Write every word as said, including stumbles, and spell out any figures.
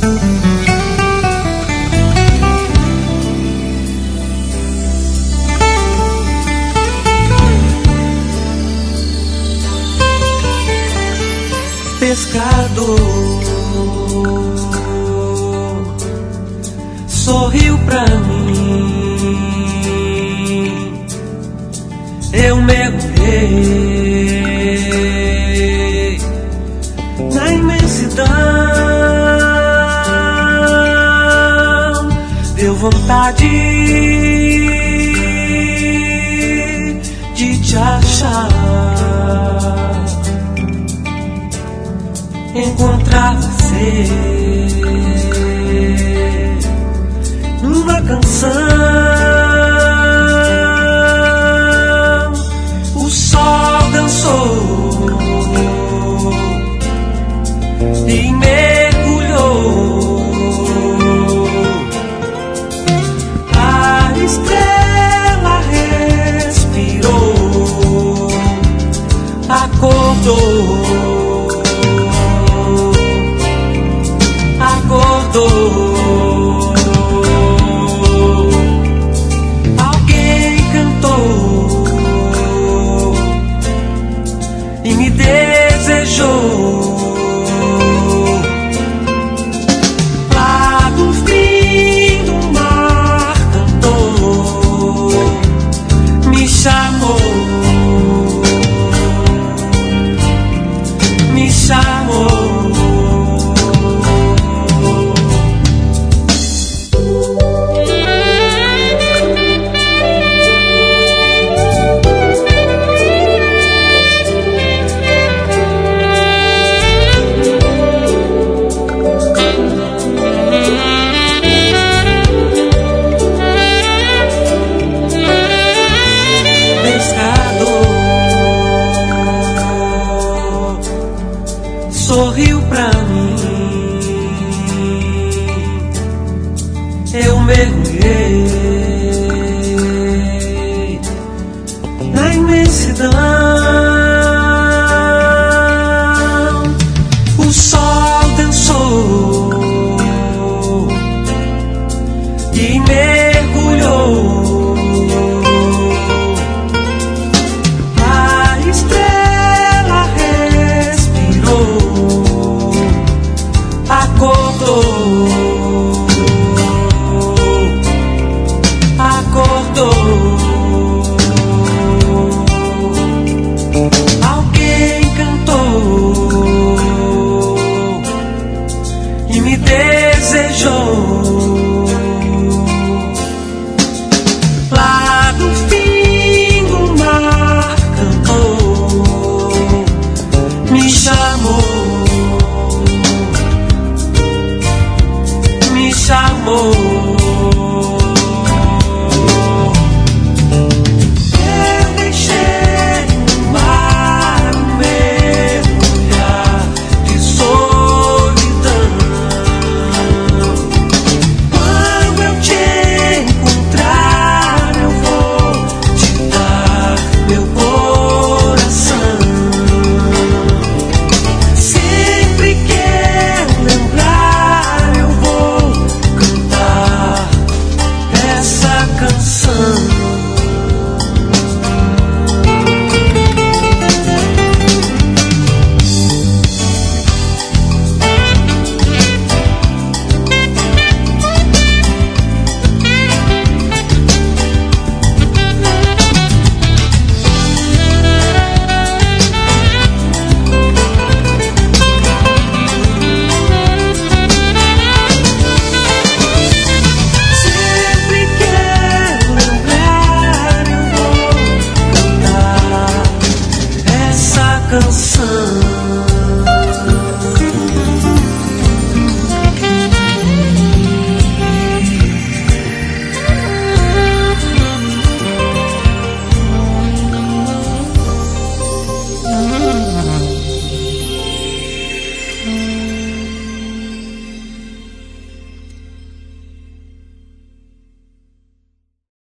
Pescador sorriu pra mim, eu mergulhei na imensidão, deu vontade de te achar, encontrar você numa canção. O sol dançou e mergulhou, a estrela respirou, acordou, acordou, alguém cantou e me desejou. Lá do fim do mar cantou, me chamou, me chamou. Sorriu pra mim, eu mergulhei na imensidão. O sol dançou e mergulhou, a estrela respirou, acordou, acordou, alguém cantou e me desejou.